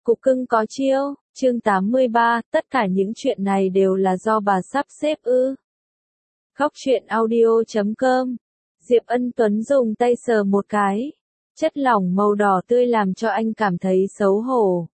Cục cưng có chiêu, chương 83, tất cả những chuyện này đều là do bà sắp xếp ư. Khóc chuyện audio.com. Diệp Ân Tuấn dùng tay sờ một cái. Chất lỏng màu đỏ tươi làm cho anh cảm thấy xấu hổ.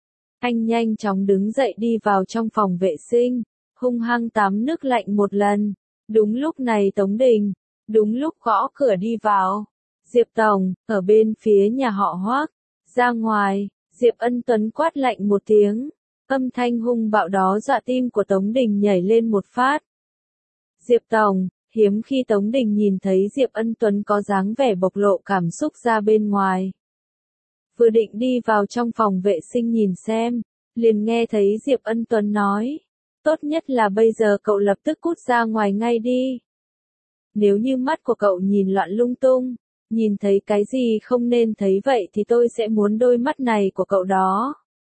Anh nhanh chóng đứng dậy đi vào trong phòng vệ sinh, hung hăng tắm nước lạnh một lần. Đúng lúc này Tống Đình, đúng lúc gõ cửa đi vào. Diệp Tổng, ở bên phía nhà họ Hoác, ra ngoài. Diệp Ân Tuấn quát lạnh một tiếng, âm thanh hung bạo đó dọa tim của Tống Đình nhảy lên một phát. Diệp Tổng, hiếm khi Tống Đình nhìn thấy Diệp Ân Tuấn có dáng vẻ bộc lộ cảm xúc ra bên ngoài. Vừa định đi vào trong phòng vệ sinh nhìn xem, liền nghe thấy Diệp Ân Tuấn nói, tốt nhất là bây giờ cậu lập tức cút ra ngoài ngay đi. Nếu như mắt của cậu nhìn loạn lung tung, nhìn thấy cái gì không nên thấy vậy thì tôi sẽ muốn đôi mắt này của cậu đó.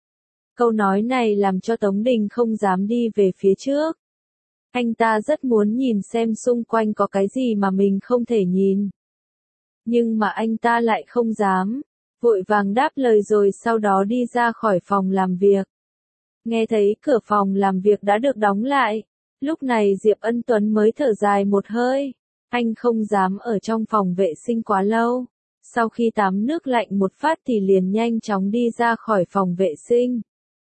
Câu nói này làm cho Tống Đình không dám đi về phía trước. Anh ta rất muốn nhìn xem xung quanh có cái gì mà mình không thể nhìn. Nhưng mà anh ta lại không dám, vội vàng đáp lời rồi sau đó đi ra khỏi phòng làm việc. Nghe thấy cửa phòng làm việc đã được đóng lại, lúc này Diệp Ân Tuấn mới thở dài một hơi. Anh không dám ở trong phòng vệ sinh quá lâu. Sau khi tắm nước lạnh một phát thì liền nhanh chóng đi ra khỏi phòng vệ sinh.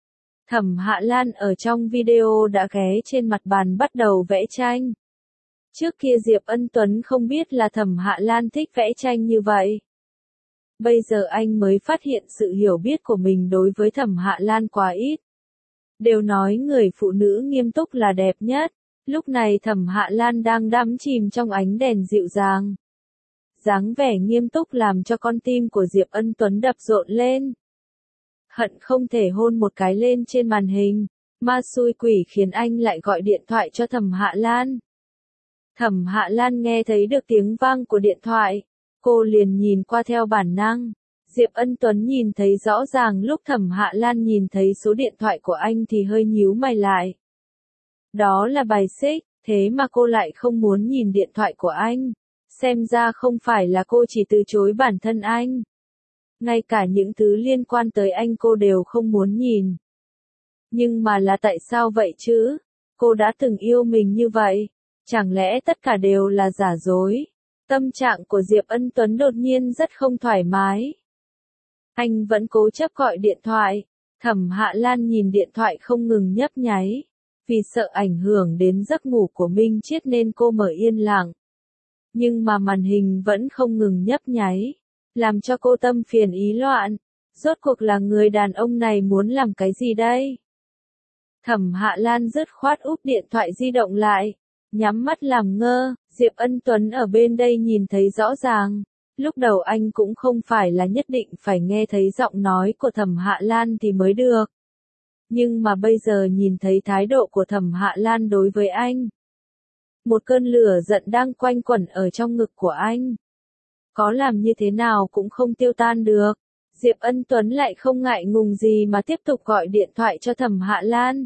Thẩm Hạ Lan ở trong video đã ghé trên mặt bàn bắt đầu vẽ tranh. Trước kia Diệp Ân Tuấn không biết là Thẩm Hạ Lan thích vẽ tranh như vậy. Bây giờ anh mới phát hiện sự hiểu biết của mình đối với Thẩm Hạ Lan quá ít. Đều nói người phụ nữ nghiêm túc là đẹp nhất. Lúc này Thẩm Hạ Lan đang đắm chìm trong ánh đèn dịu dàng. Dáng vẻ nghiêm túc làm cho con tim của Diệp Ân Tuấn đập rộn lên. Hận không thể hôn một cái lên trên màn hình, ma xui quỷ khiến anh lại gọi điện thoại cho Thẩm Hạ Lan. Thẩm Hạ Lan nghe thấy được tiếng vang của điện thoại, cô liền nhìn qua theo bản năng. Diệp Ân Tuấn nhìn thấy rõ ràng lúc Thẩm Hạ Lan nhìn thấy số điện thoại của anh thì hơi nhíu mày lại. Đó là bài xích, thế mà cô lại không muốn nhìn điện thoại của anh. Xem ra không phải là cô chỉ từ chối bản thân anh. Ngay cả những thứ liên quan tới anh cô đều không muốn nhìn. Nhưng mà là tại sao vậy chứ? Cô đã từng yêu mình như vậy. Chẳng lẽ tất cả đều là giả dối? Tâm trạng của Diệp Ân Tuấn đột nhiên rất không thoải mái. Anh vẫn cố chấp gọi điện thoại. Thẩm Hạ Lan nhìn điện thoại không ngừng nhấp nháy. Vì sợ ảnh hưởng đến giấc ngủ của Minh Chiết nên cô mở yên lặng. Nhưng mà màn hình vẫn không ngừng nhấp nháy, làm cho cô tâm phiền ý loạn. Rốt cuộc là người đàn ông này muốn làm cái gì đây? Thẩm Hạ Lan dứt khoát úp điện thoại di động lại, nhắm mắt làm ngơ. Diệp Ân Tuấn ở bên đây nhìn thấy rõ ràng. Lúc đầu anh cũng không phải là nhất định phải nghe thấy giọng nói của Thẩm Hạ Lan thì mới được. Nhưng mà bây giờ nhìn thấy thái độ của Thẩm Hạ Lan đối với anh. Một cơn lửa giận đang quanh quẩn ở trong ngực của anh. Có làm như thế nào cũng không tiêu tan được. Diệp Ân Tuấn lại không ngại ngùng gì mà tiếp tục gọi điện thoại cho Thẩm Hạ Lan.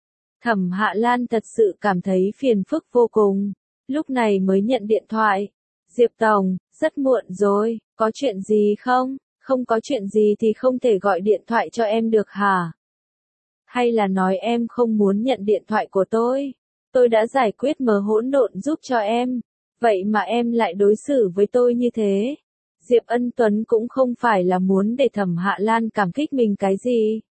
Thẩm Hạ Lan thật sự cảm thấy phiền phức vô cùng. Lúc này mới nhận điện thoại. Diệp Tổng, rất muộn rồi, có chuyện gì không? Không có chuyện gì thì không thể gọi điện thoại cho em được hả? Hay là nói em không muốn nhận điện thoại của tôi? Tôi đã giải quyết mớ hỗn độn giúp cho em. Vậy mà em lại đối xử với tôi như thế. Diệp Ân Tuấn cũng không phải là muốn để Thẩm Hạ Lan cảm kích mình cái gì.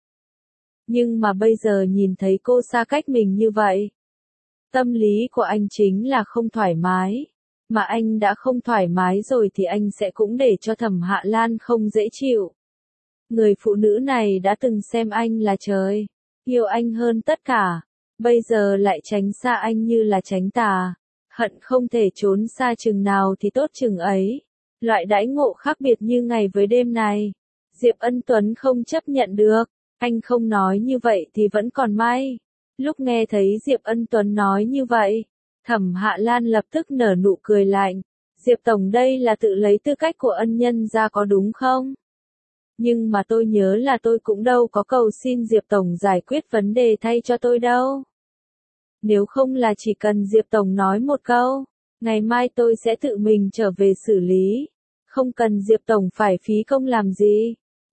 Nhưng mà bây giờ nhìn thấy cô xa cách mình như vậy. Tâm lý của anh chính là không thoải mái. Mà anh đã không thoải mái rồi thì anh sẽ cũng để cho Thẩm Hạ Lan không dễ chịu. Người phụ nữ này đã từng xem anh là trời. Yêu anh hơn tất cả. Bây giờ lại tránh xa anh như là tránh tà. Hận không thể trốn xa chừng nào thì tốt chừng ấy. Loại đãi ngộ khác biệt như ngày với đêm này. Diệp Ân Tuấn không chấp nhận được. Anh không nói như vậy thì vẫn còn may. Lúc nghe thấy Diệp Ân Tuấn nói như vậy, Thẩm Hạ Lan lập tức nở nụ cười lạnh. Diệp Tổng đây là tự lấy tư cách của ân nhân ra có đúng không? Nhưng mà tôi nhớ là tôi cũng đâu có cầu xin Diệp Tổng giải quyết vấn đề thay cho tôi đâu. Nếu không là chỉ cần Diệp Tổng nói một câu, ngày mai tôi sẽ tự mình trở về xử lý. Không cần Diệp Tổng phải phí công làm gì.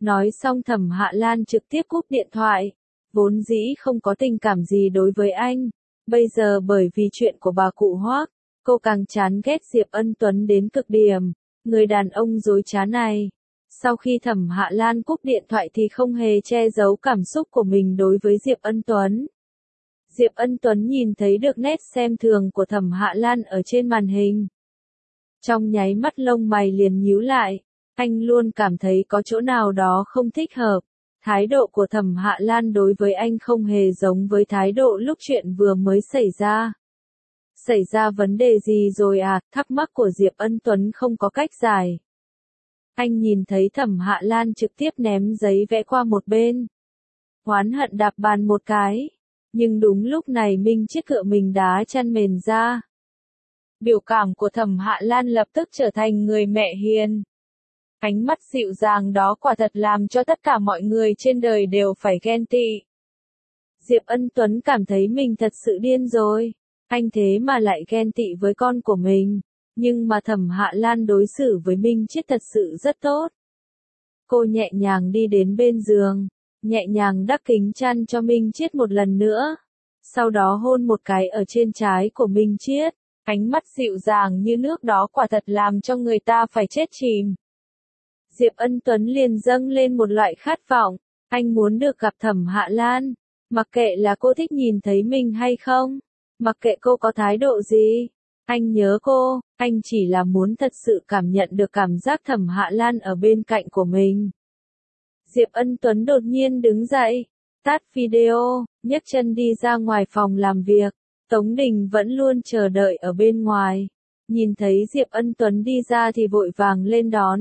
Nói xong Thẩm Hạ Lan trực tiếp cúp điện thoại. Vốn dĩ không có tình cảm gì đối với anh. Bây giờ bởi vì chuyện của bà cụ Hoác, cô càng chán ghét Diệp Ân Tuấn đến cực điểm. Người đàn ông dối trá này. Sau khi Thẩm Hạ Lan cúp điện thoại thì không hề che giấu cảm xúc của mình đối với Diệp Ân Tuấn. Diệp Ân Tuấn nhìn thấy được nét xem thường của Thẩm Hạ Lan ở trên màn hình. Trong nháy mắt lông mày liền nhíu lại, anh luôn cảm thấy có chỗ nào đó không thích hợp. Thái độ của Thẩm Hạ Lan đối với anh không hề giống với thái độ lúc chuyện vừa mới xảy ra. Xảy ra vấn đề gì rồi à? Thắc mắc của Diệp Ân Tuấn không có cách giải. Anh nhìn thấy Thẩm Hạ Lan trực tiếp ném giấy vẽ qua một bên. Oán hận đạp bàn một cái. Nhưng đúng lúc này Minh Chiết cựa mình đá chân mền ra. Biểu cảm của Thẩm Hạ Lan lập tức trở thành người mẹ hiền. Ánh mắt dịu dàng đó quả thật làm cho tất cả mọi người trên đời đều phải ghen tị. Diệp Ân Tuấn cảm thấy mình thật sự điên rồi. Anh thế mà lại ghen tị với con của mình. Nhưng mà Thẩm Hạ Lan đối xử với Minh Chiết thật sự rất tốt. Cô nhẹ nhàng đi đến bên giường, nhẹ nhàng đắp kính chăn cho Minh Chiết một lần nữa. Sau đó hôn một cái ở trên trán của Minh Chiết. Ánh mắt dịu dàng như nước đó quả thật làm cho người ta phải chết chìm. Diệp Ân Tuấn liền dâng lên một loại khát vọng. Anh muốn được gặp Thẩm Hạ Lan. Mặc kệ là cô thích nhìn thấy mình hay không. Mặc kệ cô có thái độ gì. Anh nhớ cô, anh chỉ là muốn thật sự cảm nhận được cảm giác Thẩm Hạ Lan ở bên cạnh của mình. Diệp Ân Tuấn đột nhiên đứng dậy, tắt video, nhấc chân đi ra ngoài phòng làm việc. Tống Đình vẫn luôn chờ đợi ở bên ngoài. Nhìn thấy Diệp Ân Tuấn đi ra thì vội vàng lên đón.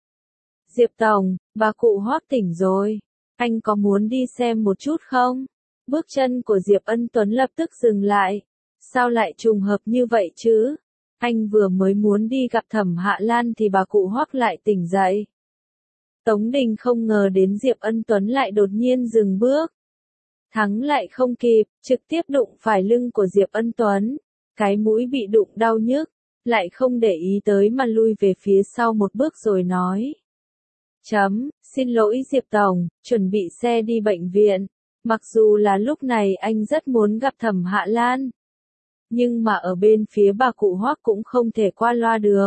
Diệp Tổng, bà cụ Hoác tỉnh rồi. Anh có muốn đi xem một chút không? Bước chân của Diệp Ân Tuấn lập tức dừng lại. Sao lại trùng hợp như vậy chứ? Anh vừa mới muốn đi gặp Thẩm Hạ Lan thì bà cụ Hoác lại tỉnh dậy. Tống Đình không ngờ đến Diệp Ân Tuấn lại đột nhiên dừng bước. Thắng lại không kịp, trực tiếp đụng phải lưng của Diệp Ân Tuấn. Cái mũi bị đụng đau nhức, lại không để ý tới mà lui về phía sau một bước rồi nói. Xin lỗi Diệp Tổng, chuẩn bị xe đi bệnh viện. Mặc dù là lúc này anh rất muốn gặp Thẩm Hạ Lan. Nhưng mà ở bên phía bà cụ Hoác cũng không thể qua loa được.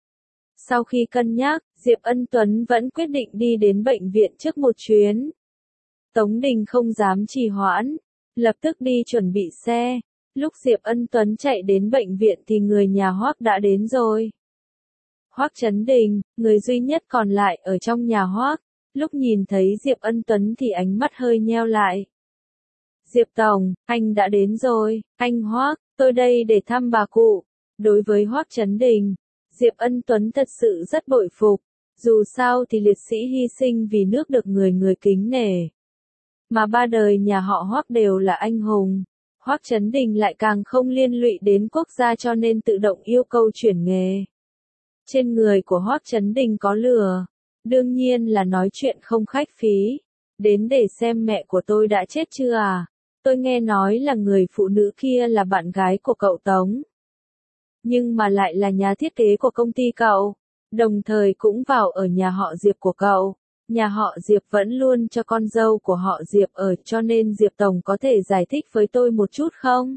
Sau khi cân nhắc, Diệp Ân Tuấn vẫn quyết định đi đến bệnh viện trước một chuyến. Tống Đình không dám trì hoãn, lập tức đi chuẩn bị xe. Lúc Diệp Ân Tuấn chạy đến bệnh viện thì người nhà Hoác đã đến rồi. Hoác Chấn Đình, người duy nhất còn lại ở trong nhà Hoác, lúc nhìn thấy Diệp Ân Tuấn thì ánh mắt hơi nheo lại. Diệp Tổng, anh đã đến rồi, anh Hoác, tôi đây để thăm bà cụ. Đối với Hoác Chấn Đình, Diệp Ân Tuấn thật sự rất bội phục, dù sao thì liệt sĩ hy sinh vì nước được người người kính nể. Mà ba đời nhà họ Hoác đều là anh hùng. Hoác Chấn Đình lại càng không liên lụy đến quốc gia cho nên tự động yêu cầu chuyển nghề. Trên người của Hoác Chấn Đình có lửa, đương nhiên là nói chuyện không khách phí. Đến để xem mẹ của tôi đã chết chưa à? Tôi nghe nói là người phụ nữ kia là bạn gái của cậu Tống. Nhưng mà lại là nhà thiết kế của công ty cậu, đồng thời cũng vào ở nhà họ Diệp của cậu. Nhà họ Diệp vẫn luôn cho con dâu của họ Diệp ở, cho nên Diệp Tổng có thể giải thích với tôi một chút không?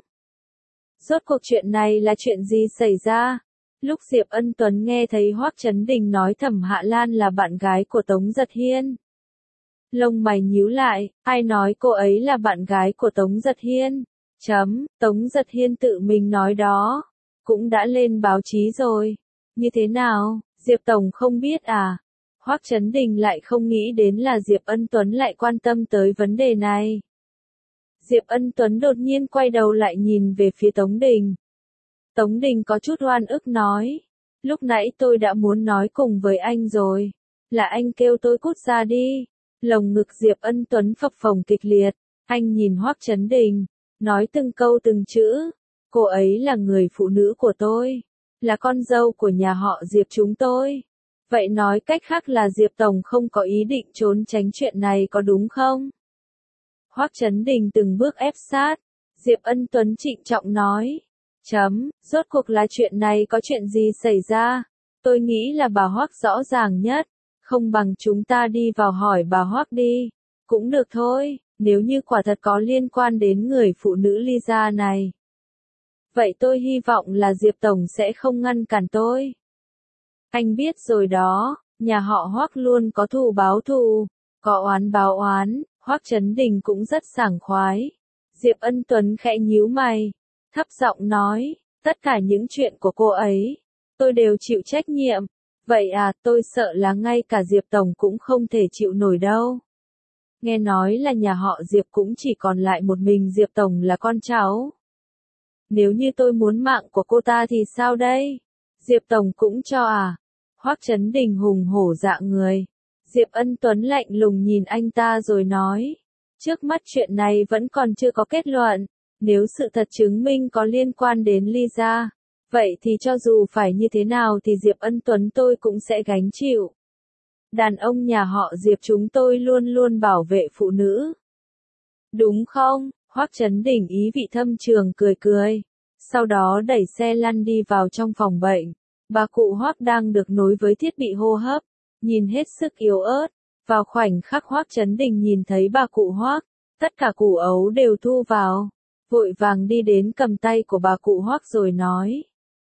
Rốt cuộc chuyện này là chuyện gì xảy ra? Lúc Diệp Ân Tuấn nghe thấy Hoác Chấn Đình nói Thẩm Hạ Lan là bạn gái của Tống Giật Hiên. Lông mày nhíu lại, ai nói cô ấy là bạn gái của Tống Giật Hiên? Tống Giật Hiên tự mình nói đó. Cũng đã lên báo chí rồi. Như thế nào, Diệp Tổng không biết à? Hoác Chấn Đình lại không nghĩ đến là Diệp Ân Tuấn lại quan tâm tới vấn đề này. Diệp Ân Tuấn đột nhiên quay đầu lại nhìn về phía Tống Đình. Tống Đình có chút oan ức nói. Lúc nãy tôi đã muốn nói cùng với anh rồi. Là anh kêu tôi cút ra đi. Lồng ngực Diệp Ân Tuấn phập phồng kịch liệt. Anh nhìn Hoác Chấn Đình, nói từng câu từng chữ. Cô ấy là người phụ nữ của tôi. Là con dâu của nhà họ Diệp chúng tôi. Vậy nói cách khác là Diệp Tổng không có ý định trốn tránh chuyện này có đúng không? Hoác Chấn Đình từng bước ép sát. Diệp Ân Tuấn trịnh trọng nói. Rốt cuộc là chuyện này có chuyện gì xảy ra? Tôi nghĩ là bà Hoác rõ ràng nhất. Không bằng chúng ta đi vào hỏi bà Hoắc đi. Cũng được thôi, nếu như quả thật có liên quan đến người phụ nữ Lisa này. Vậy tôi hy vọng là Diệp Tổng sẽ không ngăn cản tôi. Anh biết rồi đó, nhà họ Hoắc luôn có thù báo thù, có oán báo oán, Hoắc Chấn Đình cũng rất sảng khoái. Diệp Ân Tuấn khẽ nhíu mày, thấp giọng nói, tất cả những chuyện của cô ấy, tôi đều chịu trách nhiệm. Vậy à, tôi sợ là ngay cả Diệp Tổng cũng không thể chịu nổi đâu. Nghe nói là nhà họ Diệp cũng chỉ còn lại một mình Diệp Tổng là con cháu. Nếu như tôi muốn mạng của cô ta thì sao đây? Diệp Tổng cũng cho à? Hoắc Chấn Đình hùng hổ dạng người. Diệp Ân Tuấn lạnh lùng nhìn anh ta rồi nói. Trước mắt chuyện này vẫn còn chưa có kết luận. Nếu sự thật chứng minh có liên quan đến Lisa, vậy thì cho dù phải như thế nào thì Diệp Ân Tuấn tôi cũng sẽ gánh chịu. Đàn ông nhà họ Diệp chúng tôi luôn luôn bảo vệ phụ nữ. Đúng không? Hoắc Chấn Đình ý vị thâm trường cười cười. Sau đó đẩy xe lăn đi vào trong phòng bệnh. Bà cụ Hoắc đang được nối với thiết bị hô hấp, nhìn hết sức yếu ớt. Vào khoảnh khắc Hoắc Chấn Đình nhìn thấy bà cụ Hoắc, tất cả củ ấu đều thu vào. Vội vàng đi đến cầm tay của bà cụ Hoắc rồi nói.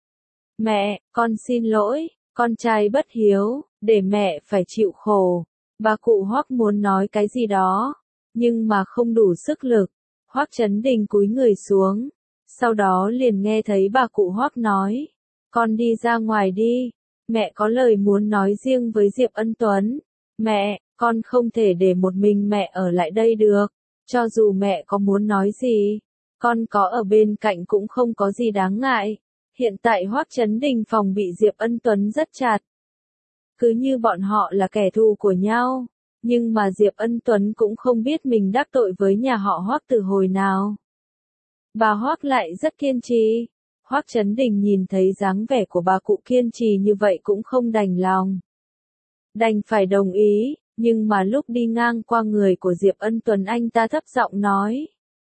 Mẹ, con xin lỗi, con trai bất hiếu, để mẹ phải chịu khổ. Bà cụ Hoắc muốn nói cái gì đó, nhưng mà không đủ sức lực. Hoắc Chấn Đình cúi người xuống, sau đó liền nghe thấy bà cụ Hoắc nói. Con đi ra ngoài đi, mẹ có lời muốn nói riêng với Diệp Ân Tuấn. Mẹ, con không thể để một mình mẹ ở lại đây được, cho dù mẹ có muốn nói gì, con có ở bên cạnh cũng không có gì đáng ngại. Hiện tại Hoắc Chấn Đình phòng bị Diệp Ân Tuấn rất chặt. Cứ như bọn họ là kẻ thù của nhau, nhưng mà Diệp Ân Tuấn cũng không biết mình đắc tội với nhà họ Hoắc từ hồi nào. Bà Hoắc lại rất kiên trì. Hoắc Chấn Đình nhìn thấy dáng vẻ của bà cụ kiên trì như vậy cũng không đành lòng. Đành phải đồng ý, nhưng mà lúc đi ngang qua người của Diệp Ân Tuấn anh ta thấp giọng nói.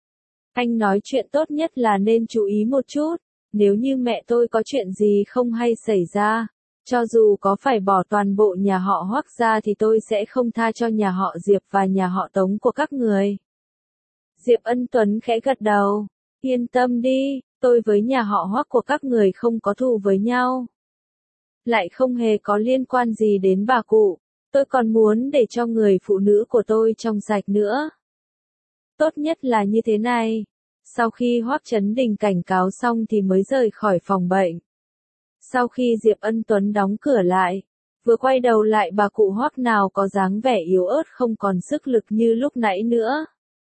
Anh nói chuyện tốt nhất là nên chú ý một chút, nếu như mẹ tôi có chuyện gì không hay xảy ra, cho dù có phải bỏ toàn bộ nhà họ Hoắc ra thì tôi sẽ không tha cho nhà họ Diệp và nhà họ Tống của các người. Diệp Ân Tuấn khẽ gật đầu, yên tâm đi, tôi với nhà họ Hoắc của các người không có thù với nhau. Lại không hề có liên quan gì đến bà cụ, tôi còn muốn để cho người phụ nữ của tôi trong sạch nữa. Tốt nhất là như thế này. Sau khi Hoắc Chấn Đình cảnh cáo xong thì mới rời khỏi phòng bệnh. Sau khi Diệp Ân Tuấn đóng cửa lại, vừa quay đầu lại bà cụ Hoắc nào có dáng vẻ yếu ớt không còn sức lực như lúc nãy nữa.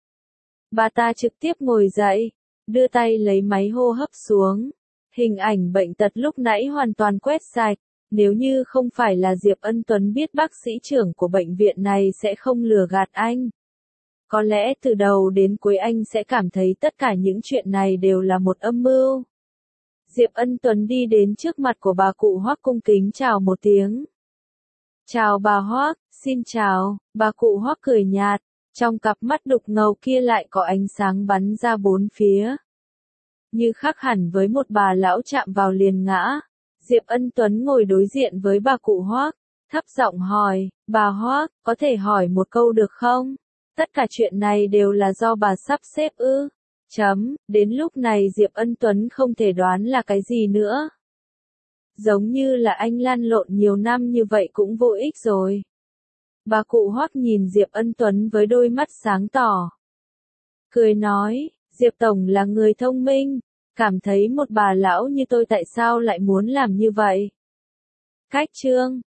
Bà ta trực tiếp ngồi dậy, đưa tay lấy máy hô hấp xuống. Hình ảnh bệnh tật lúc nãy hoàn toàn quét sạch. Nếu như không phải là Diệp Ân Tuấn biết bác sĩ trưởng của bệnh viện này sẽ không lừa gạt anh. Có lẽ từ đầu đến cuối anh sẽ cảm thấy tất cả những chuyện này đều là một âm mưu. Diệp Ân Tuấn đi đến trước mặt của bà cụ Hoắc cung kính chào một tiếng. Chào bà Hoắc, xin chào, bà cụ Hoắc cười nhạt, trong cặp mắt đục ngầu kia lại có ánh sáng bắn ra bốn phía. Như khác hẳn với một bà lão chạm vào liền ngã. Diệp Ân Tuấn ngồi đối diện với bà cụ Hoắc, thấp giọng hỏi, bà Hoắc, có thể hỏi một câu được không? Tất cả chuyện này đều là do bà sắp xếp ư? Đến lúc này Diệp Ân Tuấn không thể đoán là cái gì nữa. Giống như là anh lăn lộn nhiều năm như vậy cũng vô ích rồi. Bà cụ Hoắc nhìn Diệp Ân Tuấn với đôi mắt sáng tỏ. Cười nói, Diệp Tổng là người thông minh, cảm thấy một bà lão như tôi tại sao lại muốn làm như vậy? Cách chương